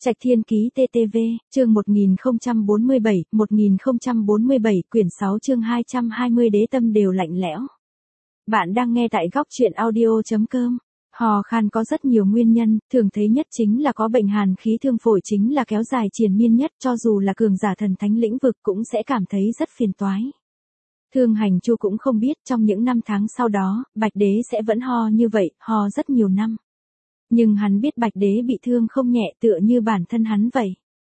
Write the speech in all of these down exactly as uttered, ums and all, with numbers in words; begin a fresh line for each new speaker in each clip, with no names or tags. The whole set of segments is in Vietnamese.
Trạch Thiên Ký tê tê vê, chương một nghìn không trăm bốn mươi bảy, một nghìn không trăm bốn mươi bảy, quyển sáu chương hai trăm hai mươi đế tâm đều lạnh lẽo. Bạn đang nghe tại góc truyện audio chấm com. Hò khan có rất nhiều nguyên nhân, thường thấy nhất chính là có bệnh hàn khí thương phổi chính là kéo dài triền miên nhất, cho dù là cường giả thần thánh lĩnh vực cũng sẽ cảm thấy rất phiền toái. Thương Hành Chu cũng không biết trong những năm tháng sau đó, Bạch Đế sẽ vẫn ho như vậy, ho rất nhiều năm. Nhưng hắn biết Bạch Đế bị thương không nhẹ tựa như bản thân hắn vậy.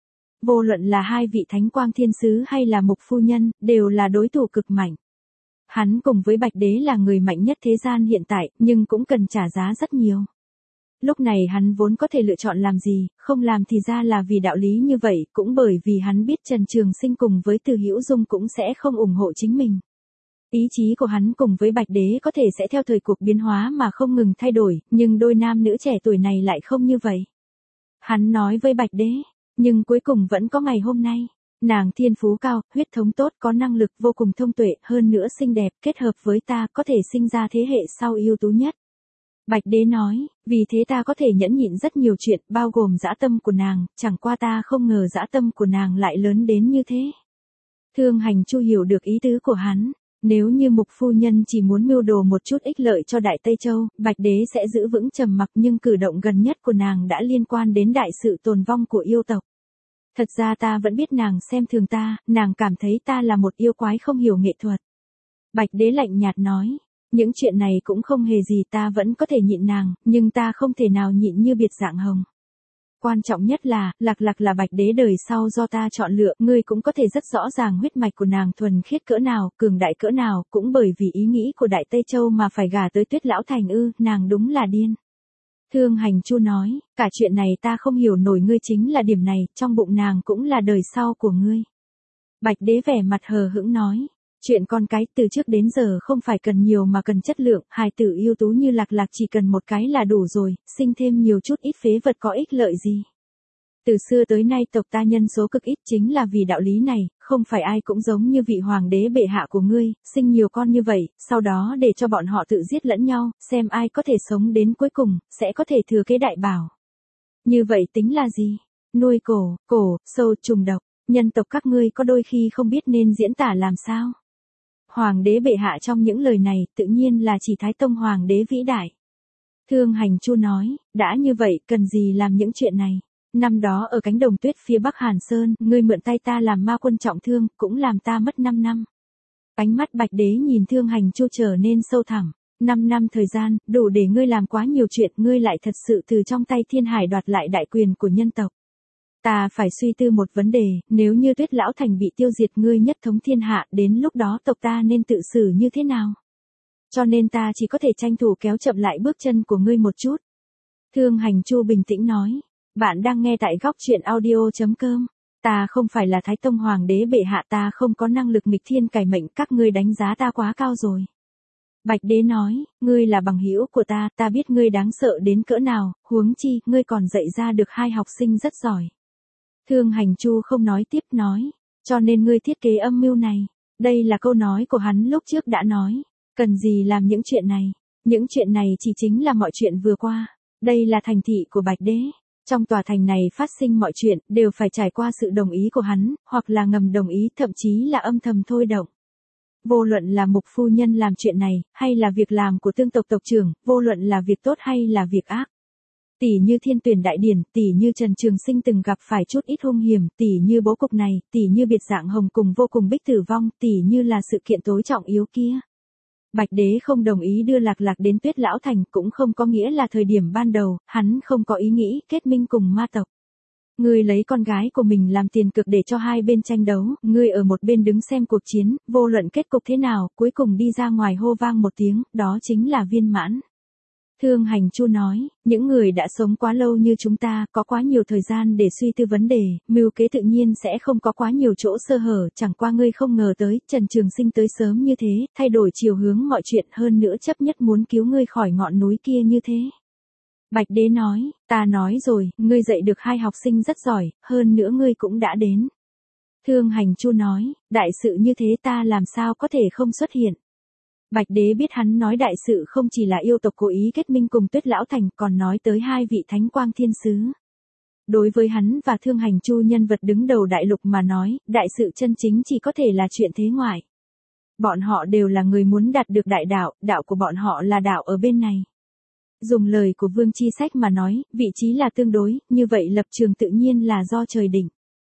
Vô luận là hai vị thánh quang thiên sứ hay là mục phu nhân, đều là đối thủ cực mạnh. Hắn cùng với Bạch Đế là người mạnh nhất thế gian hiện tại, nhưng cũng cần trả giá rất nhiều. Lúc này hắn vốn có thể lựa chọn làm gì, không làm thì ra là vì đạo lý như vậy, cũng bởi vì hắn biết Trần Trường Sinh cùng với Từ Hữu Dung cũng sẽ không ủng hộ chính mình. Ý chí của hắn cùng với Bạch Đế có thể sẽ theo thời cuộc biến hóa mà không ngừng thay đổi, nhưng đôi nam nữ trẻ tuổi này lại không như vậy. Hắn nói với Bạch Đế, nhưng cuối cùng vẫn có ngày hôm nay. Nàng thiên phú cao, huyết thống tốt, có năng lực vô cùng thông tuệ, hơn nữa xinh đẹp, kết hợp với ta có thể sinh ra thế hệ sau ưu tú nhất. Bạch Đế nói, vì thế ta có thể nhẫn nhịn rất nhiều chuyện, bao gồm dã tâm của nàng, chẳng qua ta không ngờ dã tâm của nàng lại lớn đến như thế. Thương Hành Chu hiểu được ý tứ của hắn. Nếu như mục phu nhân chỉ muốn mưu đồ một chút ích lợi cho Đại Tây Châu, Bạch Đế sẽ giữ vững trầm mặc, nhưng cử động gần nhất của nàng đã liên quan đến đại sự tồn vong của yêu tộc. Thật ra ta vẫn biết nàng xem thường ta, nàng cảm thấy ta là một yêu quái không hiểu nghệ thuật. Bạch Đế lạnh nhạt nói, những chuyện này cũng không hề gì, ta vẫn có thể nhịn nàng, nhưng ta không thể nào nhịn như biệt dạng hồng. Quan trọng nhất là, Lạc Lạc là Bạch Đế đời sau do ta chọn lựa, ngươi cũng có thể rất rõ ràng huyết mạch của nàng thuần khiết cỡ nào, cường đại cỡ nào, cũng bởi vì ý nghĩ của Đại Tây Châu mà phải gả tới Tuyết Lão Thành ư, nàng đúng là điên. Thương Hành Chu nói, cả chuyện này ta không hiểu nổi, ngươi chính là điểm này, trong bụng nàng cũng là đời sau của ngươi. Bạch Đế vẻ mặt hờ hững nói, chuyện con cái từ trước đến giờ không phải cần nhiều mà cần chất lượng, hài tử ưu tú như Lạc Lạc chỉ cần một cái là đủ rồi, sinh thêm nhiều chút ít phế vật có ích lợi gì. Từ xưa tới nay tộc ta nhân số cực ít chính là vì đạo lý này, không phải ai cũng giống như vị hoàng đế bệ hạ của ngươi, sinh nhiều con như vậy, sau đó để cho bọn họ tự giết lẫn nhau, xem ai có thể sống đến cuối cùng, sẽ có thể thừa kế đại bảo. Như vậy tính là gì? Nuôi cổ, cổ, sâu, trùng độc, nhân tộc các ngươi có đôi khi không biết nên diễn tả làm sao. Hoàng đế bệ hạ trong những lời này tự nhiên là chỉ Thái Tông hoàng đế vĩ đại. Thương Hành Chu nói, đã như vậy cần gì làm những chuyện này. Năm đó ở cánh đồng tuyết phía bắc Hàn Sơn, ngươi mượn tay ta làm ma quân trọng thương, cũng làm ta mất năm năm. Ánh mắt Bạch Đế nhìn Thương Hành Chu trở nên sâu thẳm. Năm năm thời gian, đủ để ngươi làm quá nhiều chuyện, ngươi lại thật sự từ trong tay Thiên Hải đoạt lại đại quyền của nhân tộc. Ta phải suy tư một vấn đề, nếu như Tuyết Lão Thành bị tiêu diệt, ngươi nhất thống thiên hạ, đến lúc đó tộc ta nên tự xử như thế nào? Cho nên ta chỉ có thể tranh thủ kéo chậm lại bước chân của ngươi một chút. Thương Hành Chu bình tĩnh nói, bạn đang nghe tại góc truyện audio chấm com. Ta không phải là Thái Tông hoàng đế bệ hạ, ta không có năng lực nghịch thiên cải mệnh, các ngươi đánh giá ta quá cao rồi. Bạch Đế nói, ngươi là bằng hữu của ta, ta biết ngươi đáng sợ đến cỡ nào, huống chi, ngươi còn dạy ra được hai học sinh rất giỏi. Thương Hành Chu không nói tiếp nói, cho nên ngươi thiết kế âm mưu này. Đây là câu nói của hắn lúc trước đã nói, cần gì làm những chuyện này, những chuyện này chỉ chính là mọi chuyện vừa qua. Đây là thành thị của Bạch Đế, trong tòa thành này phát sinh mọi chuyện, đều phải trải qua sự đồng ý của hắn, hoặc là ngầm đồng ý, thậm chí là âm thầm thôi động. Vô luận là mục phu nhân làm chuyện này, hay là việc làm của tương tộc tộc trưởng, vô luận là việc tốt hay là việc ác. Tỷ như Thiên Tuyển Đại Điển, tỷ như Trần Trường Sinh từng gặp phải chút ít hung hiểm, tỷ như bố cục này, tỷ như biệt dạng hồng cùng vô cùng bích tử vong, tỷ như là sự kiện tối trọng yếu kia. Bạch Đế không đồng ý đưa Lạc Lạc đến Tuyết Lão Thành, cũng không có nghĩa là thời điểm ban đầu, hắn không có ý nghĩ kết minh cùng ma tộc. Ngươi lấy con gái của mình làm tiền cược để cho hai bên tranh đấu, ngươi ở một bên đứng xem cuộc chiến, vô luận kết cục thế nào, cuối cùng đi ra ngoài hô vang một tiếng, đó chính là viên mãn. Thương Hành Chu nói, những người đã sống quá lâu như chúng ta, có quá nhiều thời gian để suy tư vấn đề, mưu kế tự nhiên sẽ không có quá nhiều chỗ sơ hở, chẳng qua ngươi không ngờ tới, Trần Trường Sinh tới sớm như thế, thay đổi chiều hướng mọi chuyện, hơn nữa chấp nhất muốn cứu ngươi khỏi ngọn núi kia như thế. Bạch Đế nói, ta nói rồi, ngươi dạy được hai học sinh rất giỏi, hơn nữa ngươi cũng đã đến. Thương Hành Chu nói, đại sự như thế ta làm sao có thể không xuất hiện. Bạch Đế biết hắn nói đại sự không chỉ là yêu tộc cố ý kết minh cùng Tuyết Lão Thành, còn nói tới hai vị thánh quang thiên sứ. đối với hắn và Thương Hành Chu nhân vật đứng đầu đại lục mà nói, đại sự chân chính chỉ có thể là chuyện thế ngoại. Bọn họ đều là người muốn đạt được đại đạo, đạo của bọn họ là đạo ở bên này. Dùng lời của Vương Chi Sách mà nói, vị trí là tương đối, như vậy lập trường tự nhiên là do trời định.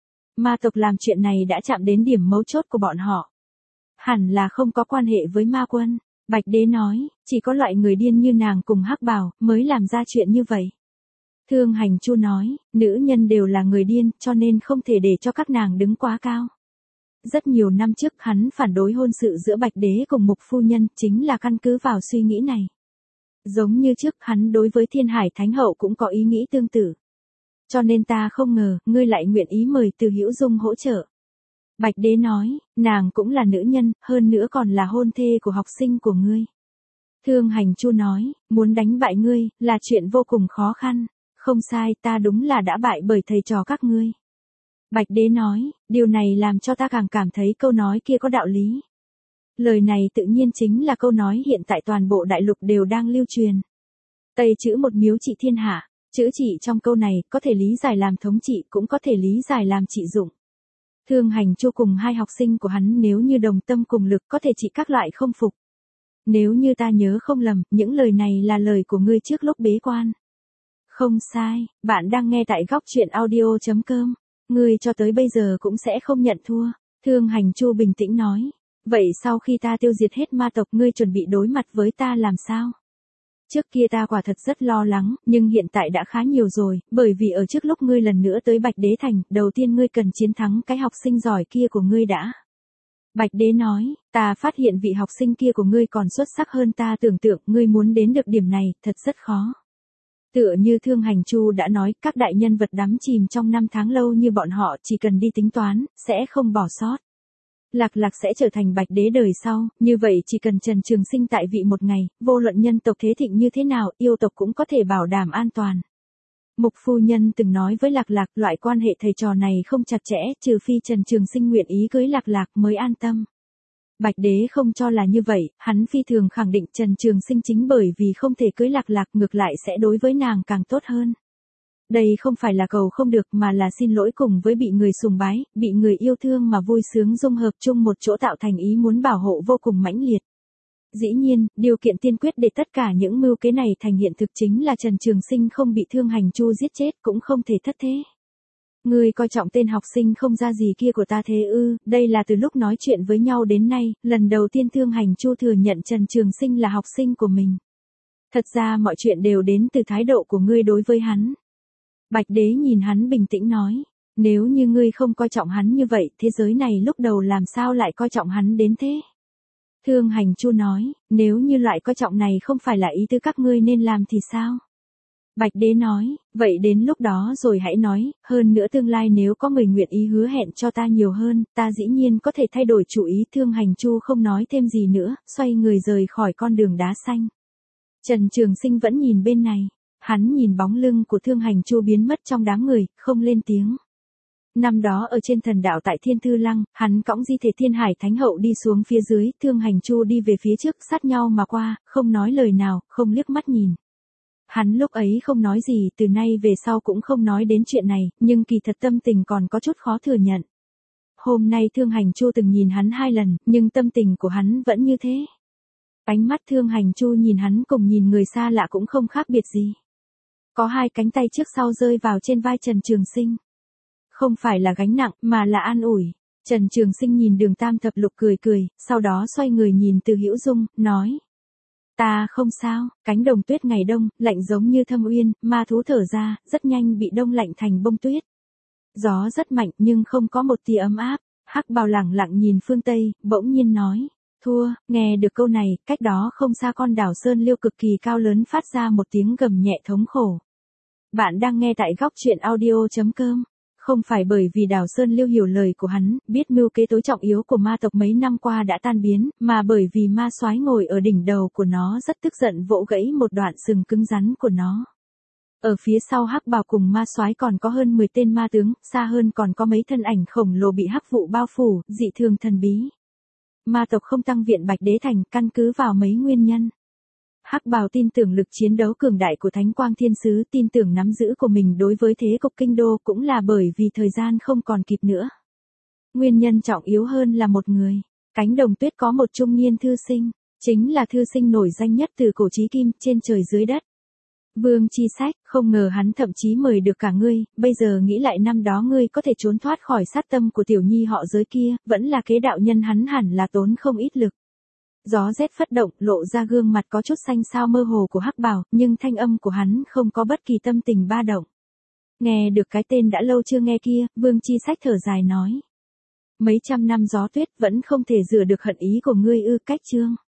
Ma tộc làm chuyện này đã chạm đến điểm mấu chốt của bọn họ. Hẳn là không có quan hệ với ma quân. Bạch Đế nói, chỉ có loại người điên như nàng cùng Hắc Bào mới làm ra chuyện như vậy. Thương Hành Chu nói, nữ nhân đều là người điên, cho nên không thể để cho các nàng đứng quá cao. Rất nhiều năm trước hắn phản đối hôn sự giữa Bạch Đế cùng Mục Phu Nhân, chính là căn cứ vào suy nghĩ này. Giống như trước hắn đối với Thiên Hải Thánh Hậu cũng có ý nghĩ tương tự. Cho nên ta không ngờ, ngươi lại nguyện ý mời Từ Hữu Dung hỗ trợ. Bạch Đế nói, nàng cũng là nữ nhân, hơn nữa còn là hôn thê của học sinh của ngươi. Thương Hành Chu nói, muốn đánh bại ngươi, là chuyện vô cùng khó khăn. Không sai, ta đúng là đã bại bởi thầy trò các ngươi. Bạch Đế nói, điều này làm cho ta càng cảm thấy câu nói kia có đạo lý. Lời này tự nhiên chính là câu nói hiện tại toàn bộ đại lục đều đang lưu truyền. Tây chữ một miếu trị thiên hạ, chữ trị trong câu này có thể lý giải làm thống trị cũng có thể lý giải làm trị dụng. Thương Hành Chu cùng hai học sinh của hắn nếu như đồng tâm cùng lực có thể trị các loại không phục. Nếu như ta nhớ không lầm, những lời này là lời của ngươi trước lúc bế quan. Không sai, bạn đang nghe tại góc truyện audio chấm com. Ngươi cho tới bây giờ cũng sẽ không nhận thua. Thương Hành Chu bình tĩnh nói. Vậy sau khi ta tiêu diệt hết ma tộc ngươi chuẩn bị đối mặt với ta làm sao? Trước kia ta quả thật rất lo lắng, nhưng hiện tại đã khá nhiều rồi, bởi vì ở trước lúc ngươi lần nữa tới Bạch Đế Thành, đầu tiên ngươi cần chiến thắng cái học sinh giỏi kia của ngươi đã. Bạch Đế nói, ta phát hiện vị học sinh kia của ngươi còn xuất sắc hơn ta tưởng tượng, ngươi muốn đến được điểm này, thật rất khó. Tựa như Thương Hành Chu đã nói, các đại nhân vật đắm chìm trong năm tháng lâu như bọn họ chỉ cần đi tính toán, sẽ không bỏ sót. Lạc Lạc sẽ trở thành Bạch Đế đời sau, như vậy chỉ cần Trần Trường Sinh tại vị một ngày, vô luận nhân tộc thế thịnh như thế nào, yêu tộc cũng có thể bảo đảm an toàn. Mục Phu Nhân từng nói với Lạc Lạc, loại quan hệ thầy trò này không chặt chẽ, trừ phi Trần Trường Sinh nguyện ý cưới Lạc Lạc mới an tâm. Bạch Đế không cho là như vậy, hắn phi thường khẳng định Trần Trường Sinh chính bởi vì không thể cưới Lạc Lạc ngược lại sẽ đối với nàng càng tốt hơn. Đây không phải là cầu không được mà là xin lỗi cùng với bị người sùng bái, bị người yêu thương mà vui sướng dung hợp chung một chỗ tạo thành ý muốn bảo hộ vô cùng mãnh liệt. Dĩ nhiên, điều kiện tiên quyết để tất cả những mưu kế này thành hiện thực chính là Trần Trường Sinh không bị Thương Hành Chu giết chết cũng không thể thất thế. Ngươi coi trọng tên học sinh không ra gì kia của ta thế ư? Đây là từ lúc nói chuyện với nhau đến nay, lần đầu tiên Thương Hành Chu thừa nhận Trần Trường Sinh là học sinh của mình. Thật ra mọi chuyện đều đến từ thái độ của ngươi đối với hắn. Bạch Đế nhìn hắn bình tĩnh nói, nếu như ngươi không coi trọng hắn như vậy, thế giới này lúc đầu làm sao lại coi trọng hắn đến thế? Thương Hành Chu nói, nếu như loại coi trọng này không phải là ý tư các ngươi nên làm thì sao? Bạch Đế nói, vậy đến lúc đó rồi hãy nói, hơn nữa tương lai nếu có người nguyện ý hứa hẹn cho ta nhiều hơn, ta dĩ nhiên có thể thay đổi chủ ý. Thương Hành Chu không nói thêm gì nữa, xoay người rời khỏi con đường đá xanh. Trần Trường Sinh vẫn nhìn bên này. Hắn nhìn bóng lưng của Thương Hành Chu biến mất trong đám người, không lên tiếng. Năm đó ở trên thần đạo tại Thiên Thư Lăng, hắn cõng di thể Thiên Hải Thánh Hậu đi xuống phía dưới, Thương Hành Chu đi về phía trước sát nhau mà qua, không nói lời nào, không liếc mắt nhìn. Hắn lúc ấy không nói gì, từ nay về sau cũng không nói đến chuyện này, nhưng kỳ thật tâm tình còn có chút khó thừa nhận. Hôm nay Thương Hành Chu từng nhìn hắn hai lần, nhưng tâm tình của hắn vẫn như thế. Ánh mắt Thương Hành Chu nhìn hắn cùng nhìn người xa lạ cũng không khác biệt gì. Có hai cánh tay trước sau rơi vào trên vai Trần Trường Sinh. Không phải là gánh nặng, mà là an ủi. Trần Trường Sinh nhìn Đường Tam Thập Lục cười cười, sau đó xoay người nhìn Từ Hữu Dung, nói. Ta không sao, cánh đồng tuyết ngày đông, lạnh giống như thâm uyên, ma thú thở ra, rất nhanh bị đông lạnh thành bông tuyết. Gió rất mạnh nhưng không có một tia ấm áp. Hắc Bào lẳng lặng nhìn phương Tây, bỗng nhiên nói. Thua, nghe được câu này, cách đó không xa con đảo Sơn Liêu cực kỳ cao lớn phát ra một tiếng gầm nhẹ thống khổ. Bạn đang nghe tại góc truyện audio chấm com. Không phải bởi vì đảo Sơn Liêu hiểu lời của hắn, biết mưu kế tối trọng yếu của ma tộc mấy năm qua đã tan biến, mà bởi vì ma soái ngồi ở đỉnh đầu của nó rất tức giận vỗ gãy một đoạn sừng cứng rắn của nó. Ở phía sau Hắc Bào cùng ma soái còn có hơn mười tên ma tướng, xa hơn còn có mấy thân ảnh khổng lồ bị hắc vụ bao phủ, dị thường thần bí. Ma tộc không tăng viện Bạch Đế Thành căn cứ vào mấy nguyên nhân. Hắc Bào tin tưởng lực chiến đấu cường đại của Thánh Quang Thiên Sứ, tin tưởng nắm giữ của mình đối với thế cục kinh đô, cũng là bởi vì thời gian không còn kịp nữa. Nguyên nhân trọng yếu hơn là một người. Cánh đồng tuyết có một trung niên thư sinh, chính là thư sinh nổi danh nhất từ cổ chí kim, trên trời dưới đất. Vương Chi Sách, không ngờ hắn thậm chí mời được cả ngươi, bây giờ nghĩ lại năm đó ngươi có thể trốn thoát khỏi sát tâm của tiểu nhi họ giới kia, vẫn là kế đạo nhân hắn hẳn là tốn không ít lực. Gió rét phất động, lộ ra gương mặt có chút xanh xao mơ hồ của Hắc Bào, nhưng thanh âm của hắn không có bất kỳ tâm tình ba động. Nghe được cái tên đã lâu chưa nghe kia, Vương Chi Sách thở dài nói. Mấy trăm năm gió tuyết vẫn không thể rửa được hận ý của ngươi ư. Cách chương